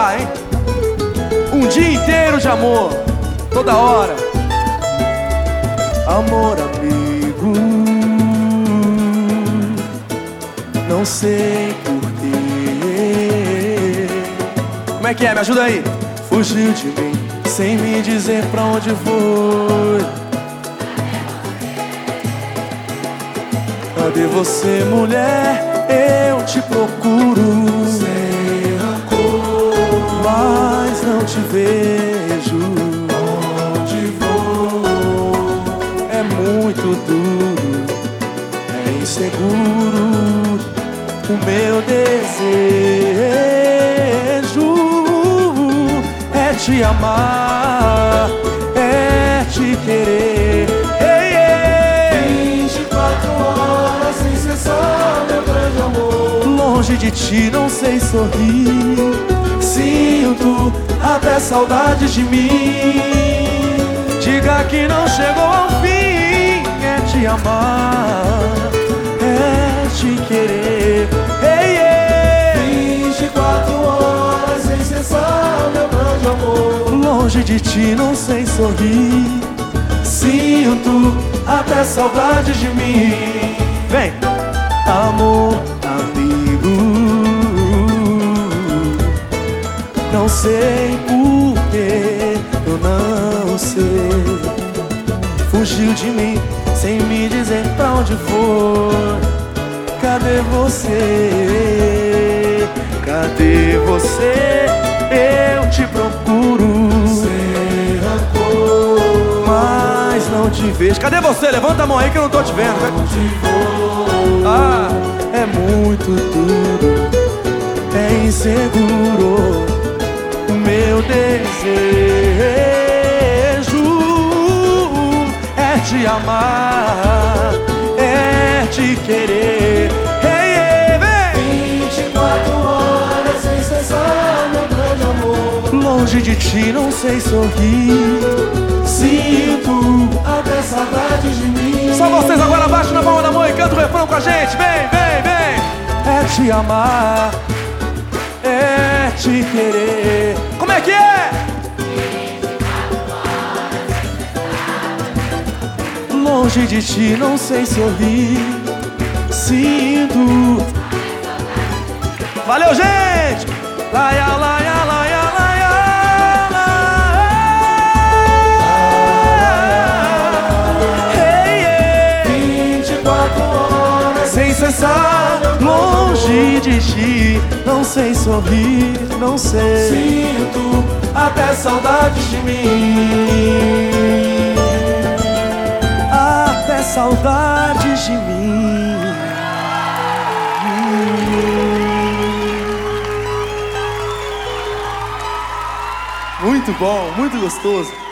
dá, hein? Um dia inteiro de amor, toda hora. Amor, amigo, não sei porquê. Como é que é? Me ajuda aí. Fugiu de mim, sem me dizer pra onde foi. Cadê você, mulher? Eu te procuro sem rancor, mas não te vejo. Onde vou? É muito duro, é inseguro o meu desejo. É te amar, é te querer. 24 horas sem cessar, meu grande amor. Longe de ti não sei sorrir, sinto até saudade de mim. Diga que não chegou ao fim. É te amar, é te querer. 24 horas sem cessar, meu grande amor. Longe de ti não sei sorrir, sinto até saudade de mim. Vem! Amor, amigo, não sei porquê, eu não sei. Fugiu de mim sem me dizer pra onde foi. Cadê você? Cadê você? Eu te procuro sem rancor, mas não te vejo. Cadê você? Levanta a mão aí que eu não tô te vendo. Ah, é muito duro, é inseguro o meu desejo. É te amar, é te querer. 24 horas sem cessar, meu grande amor. Longe de ti não sei sorrir, sinto até saudade de mim. Só vocês agora, abaixo na palma da mão e canta o refrão com a gente. Vem, vem, vem. É te amar, é te querer. Como é que é? Longe de ti não sei sorrir, sinto. Valeu, gente! Laia, laia, laia, laia, laia. 24 horas sem cessar, longe de ti, não sei sorrir, não sei. Sinto até saudade de mim, até saudade de mim. Muito bom, muito gostoso.